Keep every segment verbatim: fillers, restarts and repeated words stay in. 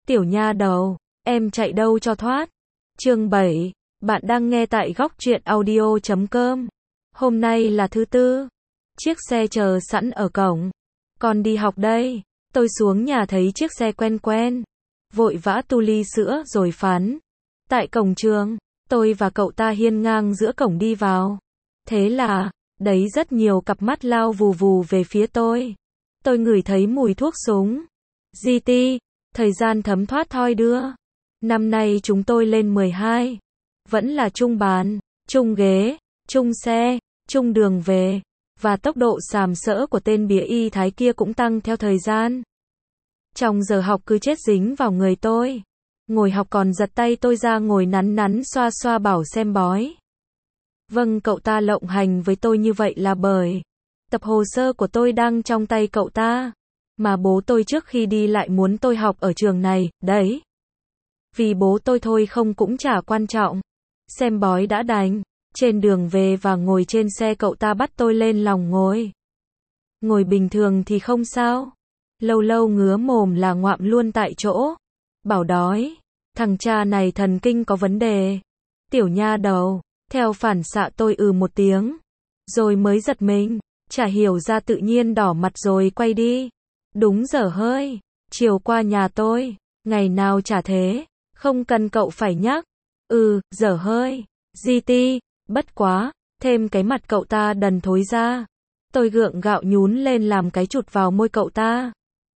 Tiểu nha đầu, em chạy đâu cho thoát. Chương bảy, bạn đang nghe tại góc truyện audio chấm com. Hôm nay là thứ tư. Chiếc xe chờ sẵn ở cổng. Con đi học đây. Tôi xuống nhà thấy chiếc xe quen quen. Vội vã tu ly sữa rồi phán. Tại cổng trường, tôi và cậu ta hiên ngang giữa cổng đi vào. Thế là, đấy rất nhiều cặp mắt lao vù vù về phía tôi. Tôi ngửi thấy mùi thuốc súng. giê tê, thời gian thấm thoát thoi đưa. Năm nay chúng tôi lên mười hai. Vẫn là chung bàn, chung ghế, chung xe, chung đường về. Và tốc độ sàm sỡ của tên bìa y thái kia cũng tăng theo thời gian. Trong giờ học cứ chết dính vào người tôi. Ngồi học còn giật tay tôi ra ngồi nắn nắn xoa xoa bảo xem bói. Vâng, cậu ta lộng hành với tôi như vậy là bởi tập hồ sơ của tôi đang trong tay cậu ta. Mà bố tôi trước khi đi lại muốn tôi học ở trường này, đấy. Vì bố tôi thôi không cũng chả quan trọng. Xem bói đã đành. Trên đường về và ngồi trên xe cậu ta bắt tôi lên lòng ngồi. Ngồi bình thường thì không sao. Lâu lâu ngứa mồm là ngoạm luôn tại chỗ. Bảo đói. Thằng cha này thần kinh có vấn đề. Tiểu nha đầu. Theo phản xạ tôi ừ một tiếng. Rồi mới giật mình. Chả hiểu ra tự nhiên đỏ mặt rồi quay đi. Đúng dở hơi. Chiều qua nhà tôi. Ngày nào chả thế. Không cần cậu phải nhắc. Ừ, dở hơi. giê tê. Bất quá. Thêm cái mặt cậu ta đần thối ra. Tôi gượng gạo nhún lên làm cái chụt vào môi cậu ta.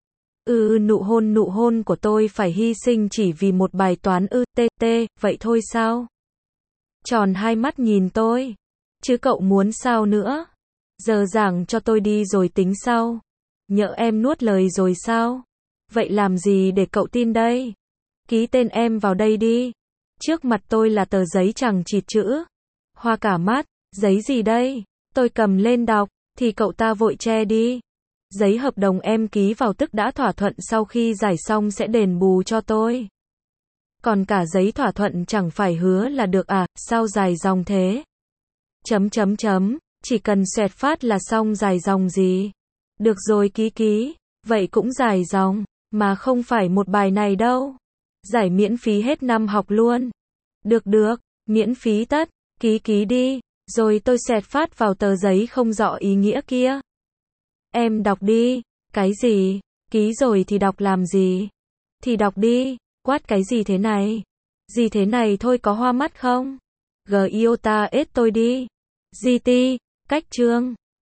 Ừ, nụ hôn nụ hôn của tôi phải hy sinh chỉ vì một bài toán ư tê tê, vậy thôi sao? Tròn hai mắt nhìn tôi. Chứ cậu muốn sao nữa? Giờ giảng cho tôi đi rồi tính sau. Nhỡ em nuốt lời rồi sao? Vậy làm gì để cậu tin đây? Ký tên em vào đây đi. Trước mặt tôi là tờ giấy chẳng chịt chữ. Hoa cả mắt, giấy gì đây? Tôi cầm lên đọc, thì cậu ta vội che đi. Giấy hợp đồng em ký vào tức đã thỏa thuận sau khi giải xong sẽ đền bù cho tôi. Còn cả giấy thỏa thuận chẳng phải hứa là được à, sao dài dòng thế? Chấm chấm chấm, chỉ cần xoẹt phát là xong dài dòng gì? Được rồi ký ký, vậy cũng dài dòng, mà không phải một bài này đâu. Giải miễn phí hết năm học luôn. Được được, miễn phí tất, ký ký đi, rồi tôi xoẹt phát vào tờ giấy không rõ ý nghĩa kia. Em đọc đi, cái gì? Ký rồi thì đọc làm gì? Thì đọc đi, quát cái gì thế này? Gì thế này thôi có hoa mắt không? Giota ết tôi đi. giê tê, cách chương.